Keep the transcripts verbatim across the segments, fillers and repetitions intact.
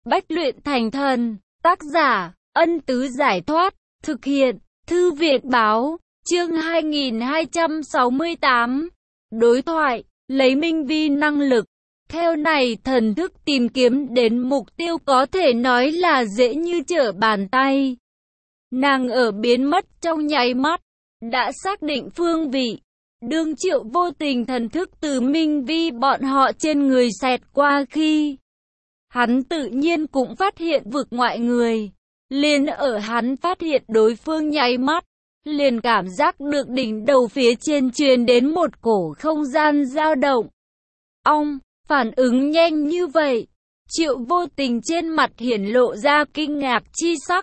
Bách luyện thành thần. Tác giả, Ân Tứ Giải Thoát. Thực hiện, Thư viện Báo. Chương hai nghìn hai trăm sáu mươi tám. Đối thoại, lấy minh vi năng lực. Theo này thần thức tìm kiếm đến mục tiêu có thể nói là dễ như trở bàn tay. Nàng ở biến mất trong nháy mắt, đã xác định phương vị. Đương Triệu vô tình thần thức từ minh vi bọn họ trên người xẹt qua khi hắn tự nhiên cũng phát hiện vực ngoại người. Liền ở hắn phát hiện đối phương nháy mắt, liền cảm giác được đỉnh đầu phía trên truyền đến một cổ không gian dao động. Ong, phản ứng nhanh như vậy, Triệu vô tình trên mặt hiển lộ ra kinh ngạc chi sắc.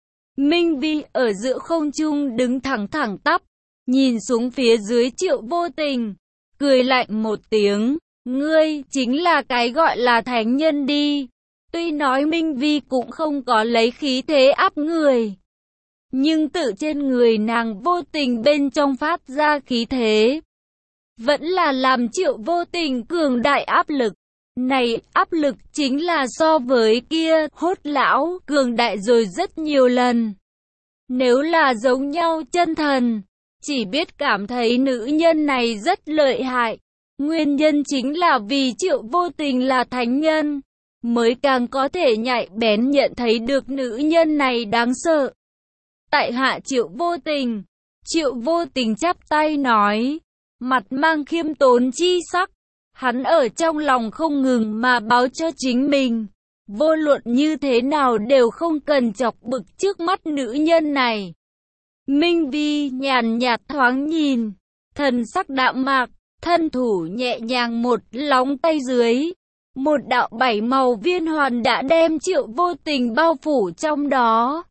Minh vi ở giữa không trung đứng thẳng thẳng tắp, nhìn xuống phía dưới Triệu vô tình, cười lạnh một tiếng, ngươi chính là cái gọi là thánh nhân đi. Tuy nói Minh vi cũng không có lấy khí thế áp người, nhưng tự trên người nàng vô tình bên trong phát ra khí thế, vẫn là làm Triệu vô tình cường đại áp lực. Này áp lực chính là so với kia hốt lão cường đại rồi rất nhiều lần. Nếu là giống nhau chân thần, chỉ biết cảm thấy nữ nhân này rất lợi hại. Nguyên nhân chính là vì Triệu vô tình là thánh nhân, mới càng có thể nhạy bén nhận thấy được nữ nhân này đáng sợ. Tại hạ Triệu vô tình. Triệu vô tình chắp tay nói, mặt mang khiêm tốn chi sắc. Hắn ở trong lòng không ngừng mà báo cho chính mình, vô luận như thế nào đều không cần chọc bực trước mắt nữ nhân này. Minh vi nhàn nhạt thoáng nhìn, thần sắc đạm mạc, thân thủ nhẹ nhàng một lóng tay dưới. Một đạo bảy màu viên hoàn đã đem Triệu vô tình bao phủ trong đó.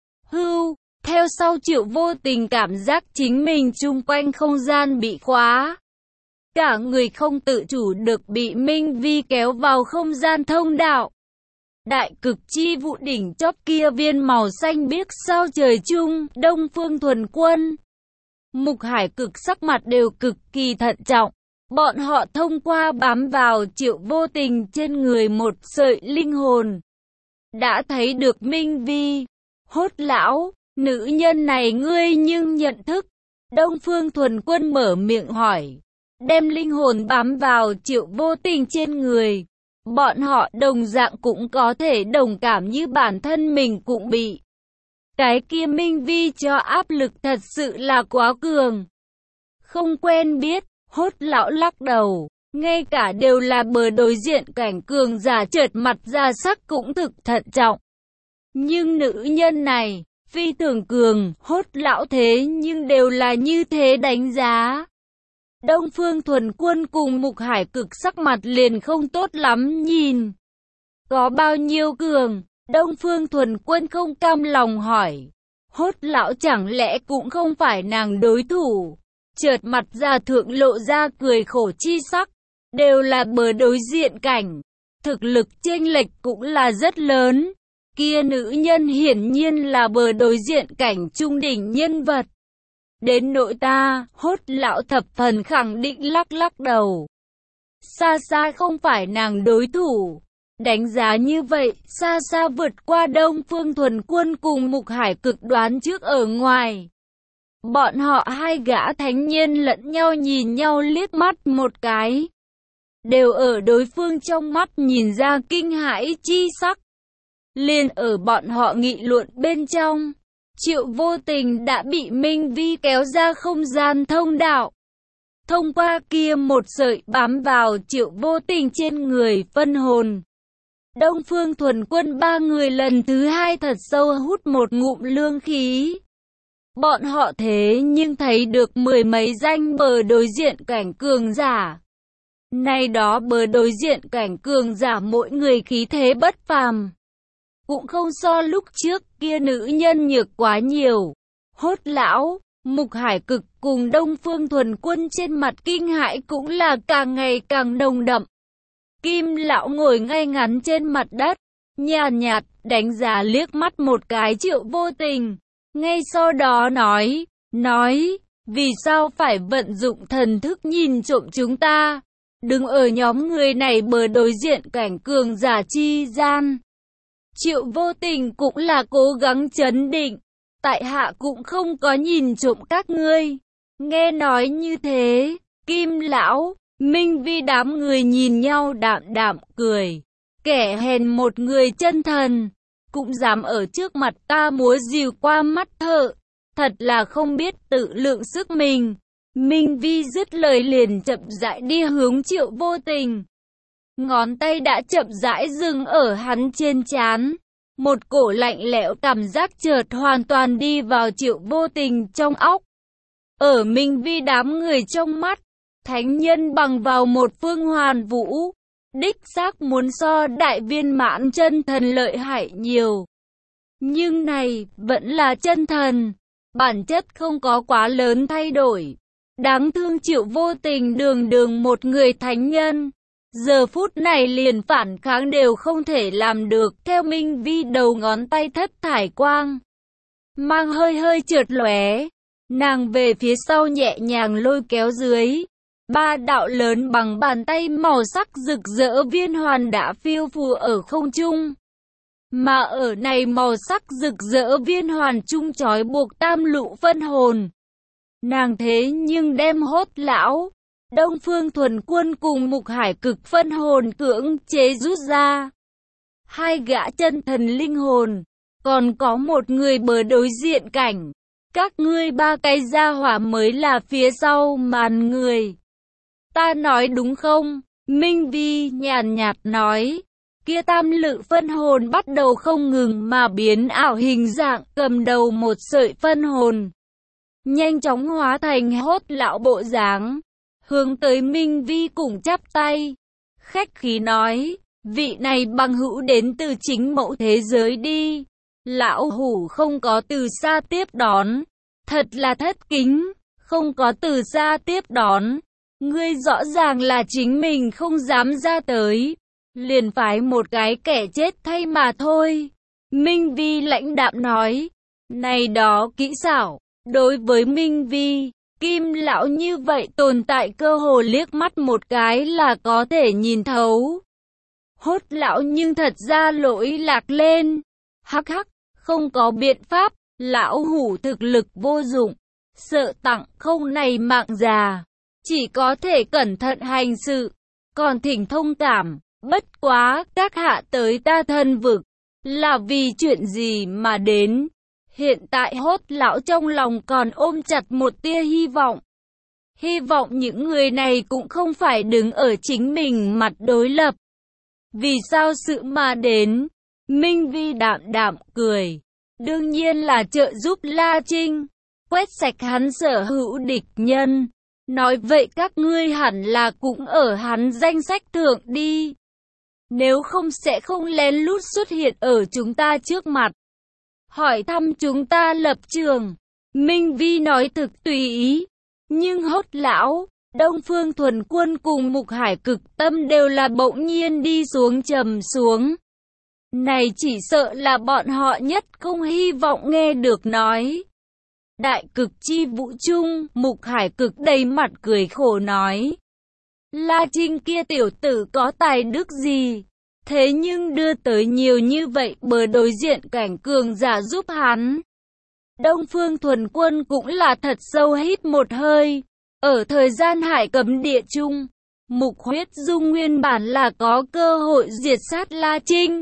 Hưu, theo sau Triệu vô tình cảm giác chính mình chung quanh không gian bị khóa. Cả người không tự chủ được bị Minh vi kéo vào không gian thông đạo. Đại cực chi vụ đỉnh chóp kia viên màu xanh biếc sao trời chung, Đông Phương Thuần Quân, Mục Hải Cực sắc mặt đều cực kỳ thận trọng. Bọn họ thông qua bám vào Triệu vô tình trên người một sợi linh hồn, đã thấy được Minh vi. Hốt lão, nữ nhân này ngươi nhưng nhận thức? Đông Phương Thuần Quân mở miệng hỏi. Đem linh hồn bám vào Triệu vô tình trên người, bọn họ đồng dạng cũng có thể đồng cảm như bản thân mình cũng bị cái kia Minh vi cho áp lực thật sự là quá cường. Không quen biết, hốt lão lắc đầu, ngay cả đều là bờ đối diện cảnh cường giả chợt mặt ra sắc cũng thực thận trọng. Nhưng nữ nhân này, phi thường cường, hốt lão thế nhưng đều là như thế đánh giá. Đông Phương Thuần Quân cùng Mục Hải Cực sắc mặt liền không tốt lắm nhìn. Có bao nhiêu cường? Đông Phương Thuần Quân không cam lòng hỏi. Hốt lão chẳng lẽ cũng không phải nàng đối thủ? Chợt mặt ra thượng lộ ra cười khổ chi sắc. Đều là bờ đối diện cảnh, thực lực chênh lệch cũng là rất lớn. Kia nữ nhân hiển nhiên là bờ đối diện cảnh trung đỉnh nhân vật. Đến nội ta, hốt lão thập phần khẳng định lắc lắc đầu. Xa xa không phải nàng đối thủ. Đánh giá như vậy, xa xa vượt qua Đông Phương Thuần Quân cùng Mục Hải Cực đoán trước ở ngoài. Bọn họ hai gã thánh nhân lẫn nhau nhìn nhau liếc mắt một cái, đều ở đối phương trong mắt nhìn ra kinh hãi chi sắc. Liền ở bọn họ nghị luận bên trong, Triệu vô tình đã bị Minh vi kéo ra không gian thông đạo. Thông qua kia một sợi bám vào Triệu vô tình trên người phân hồn. Đông Phương Thuần Quân ba người lần thứ hai thật sâu hút một ngụm lương khí. Bọn họ thế nhưng thấy được mười mấy danh bờ đối diện cảnh cường giả. Nay đó bờ đối diện cảnh cường giả mỗi người khí thế bất phàm, cũng không so lúc trước kia nữ nhân nhược quá nhiều. Hốt lão, Mục Hải Cực cùng Đông Phương Thuần Quân trên mặt kinh hãi cũng là càng ngày càng nồng đậm. Kim lão ngồi ngay ngắn trên mặt đất, nhàn nhạt, nhạt đánh giá liếc mắt một cái Triệu vô tình. Ngay sau đó nói, nói, vì sao phải vận dụng thần thức nhìn trộm chúng ta? Đứng ở nhóm người này bờ đối diện cảnh cường giả chi gian. Triệu Vô Tình cũng là cố gắng trấn định. Tại hạ cũng không có nhìn trộm các ngươi. Nghe nói như thế, Kim lão, Minh Vi đám người nhìn nhau đạm đạm cười. Kẻ hèn một người chân thần, cũng dám ở trước mặt ta múa rìu qua mắt thợ. Thật là không biết tự lượng sức mình. Minh Vi dứt lời liền chậm rãi đi hướng Triệu Vô Tình. Ngón tay đã chậm rãi dừng ở hắn trên trán. Một cổ lạnh lẽo cảm giác chợt hoàn toàn đi vào Triệu Vô Tình trong óc. Ở Minh Vi đám người trong mắt, thánh nhân bằng vào một phương hoàn vũ, đích xác muốn so đại viên mãn chân thần lợi hại nhiều. Nhưng này vẫn là chân thần, bản chất không có quá lớn thay đổi. Đáng thương Triệu Vô Tình đường đường một người thánh nhân, giờ phút này liền phản kháng đều không thể làm được. Theo Minh Vi đầu ngón tay thất thải quang mang hơi hơi trượt lóe, nàng về phía sau nhẹ nhàng lôi kéo dưới. Ba đạo lớn bằng bàn tay màu sắc rực rỡ viên hoàn đã phiêu phù ở không trung. Mà ở này màu sắc rực rỡ viên hoàn trung trói buộc tam lũ phân hồn. Nàng thế nhưng đem Hốt lão, Đông Phương Thuần Quân cùng Mục Hải Cực phân hồn cưỡng chế rút ra. Hai gã chân thần linh hồn, còn có một người bờ đối diện cảnh. Các ngươi ba cái gia hỏa mới là phía sau màn người. Ta nói đúng không? Minh Vi nhàn nhạt nói. Kia tam lự phân hồn bắt đầu không ngừng mà biến ảo hình dạng, cầm đầu một sợi phân hồn, nhanh chóng hóa thành Hốt lão bộ dáng, hướng tới Minh Vi cùng chắp tay. Khách khí nói, vị này bằng hữu đến từ chính mẫu thế giới đi. Lão hủ không có từ xa tiếp đón, thật là thất kính, không có từ xa tiếp đón. Ngươi rõ ràng là chính mình không dám ra tới, liền phái một cái kẻ chết thay mà thôi. Minh Vi lãnh đạm nói, này đó kỹ xảo, đối với Minh Vi, Kim lão như vậy tồn tại cơ hồ liếc mắt một cái là có thể nhìn thấu. Hốt lão nhưng thật ra lỗi lạc lên. Hắc hắc, không có biện pháp, lão hủ thực lực vô dụng, sợ tặng không này mạng già, chỉ có thể cẩn thận hành sự, còn thỉnh thông cảm. Bất quá, các hạ tới ta thân vực, là vì chuyện gì mà đến? Hiện tại Hốt lão trong lòng còn ôm chặt một tia hy vọng. Hy vọng những người này cũng không phải đứng ở chính mình mặt đối lập. Vì sao sự mà đến? Minh Vi đạm đạm cười. Đương nhiên là trợ giúp La Trinh, quét sạch hắn sở hữu địch nhân. Nói vậy các ngươi hẳn là cũng ở hắn danh sách thượng đi. Nếu không sẽ không lén lút xuất hiện ở chúng ta trước mặt, hỏi thăm chúng ta lập trường. Minh Vi nói thực tùy ý. Nhưng Hốt lão, Đông Phương Thuần Quân cùng Mục Hải Cực tâm đều là bỗng nhiên đi xuống trầm xuống. Này chỉ sợ là bọn họ nhất không hy vọng nghe được nói. Đại cực chi vũ trung, Mục Hải Cực đầy mặt cười khổ nói. La Trinh kia tiểu tử có tài đức gì? Thế nhưng đưa tới nhiều như vậy bờ đối diện cảnh cường giả giúp hắn. Đông Phương Thuần Quân cũng là thật sâu hít một hơi. Ở thời gian hải cấm địa chung, Mục Huyết Dung nguyên bản là có cơ hội diệt sát La Trinh.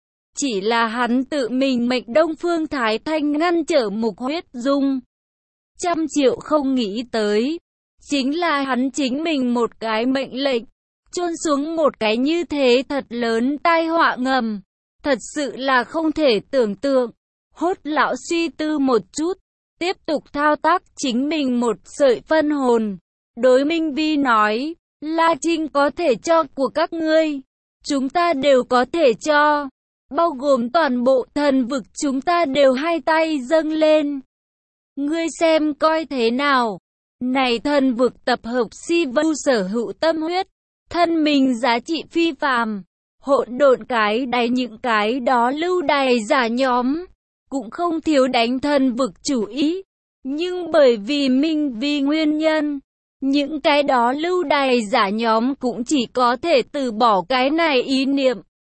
Chỉ là hắn tự mình mệnh Đông Phương Thái Thanh ngăn trở Mục Huyết Dung. Trăm triệu không nghĩ tới, chính là hắn chính mình một cái mệnh lệnh, chôn xuống một cái như thế thật lớn tai họa ngầm. Thật sự là không thể tưởng tượng. Hốt lão suy tư một chút, tiếp tục thao tác chính mình một sợi phân hồn. Đối Minh Vi nói, La Trinh có thể cho của các ngươi, chúng ta đều có thể cho, bao gồm toàn bộ thần vực chúng ta đều hai tay dâng lên. Ngươi xem coi thế nào. Này thần vực tập hợp si vưu sở hữu tâm huyết, thân mình giá trị phi phàm, hỗn độn cái đáy những cái đó lưu đày giả nhóm, cũng không thiếu đánh thần vực chủ ý. Nhưng bởi vì Minh Vi nguyên nhân, những cái đó lưu đày giả nhóm cũng chỉ có thể từ bỏ cái này ý niệm.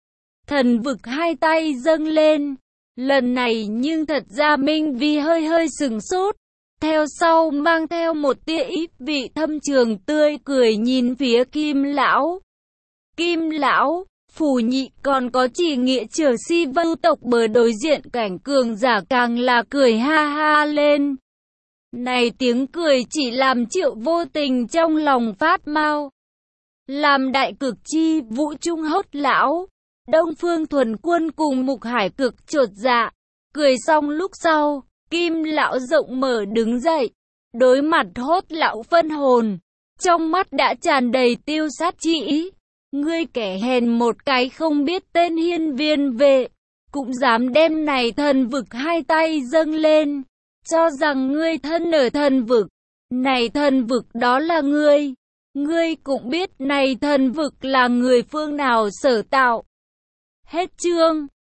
Thần vực hai tay dâng lên. Lần này nhưng thật ra Minh Vi hơi hơi sừng sốt. Theo sau mang theo một tia ít vị thâm trường tươi cười nhìn phía Kim lão. Kim lão, Phủ Nhị còn có chỉ nghĩa trở si vưu tộc bờ đối diện cảnh cường giả càng là cười ha ha lên. Này tiếng cười chỉ làm Triệu Vô Tình trong lòng phát mau. Làm đại cực chi vũ trung hốt lão. Đông Phương Thuần Quân cùng Mục Hải cực chột dạ. Cười xong lúc sau, Kim lão rộng mở đứng dậy. Đối mặt hốt lão phân hồn. Trong mắt đã tràn đầy tiêu sát chi ý. Ngươi kẻ hèn một cái không biết tên hiên viên vệ. Cũng dám đem này thần vực hai tay dâng lên. Cho rằng ngươi thân ở thần vực. Này thần vực đó là ngươi. Ngươi cũng biết này thần vực là người phương nào sở tạo. Hết chương.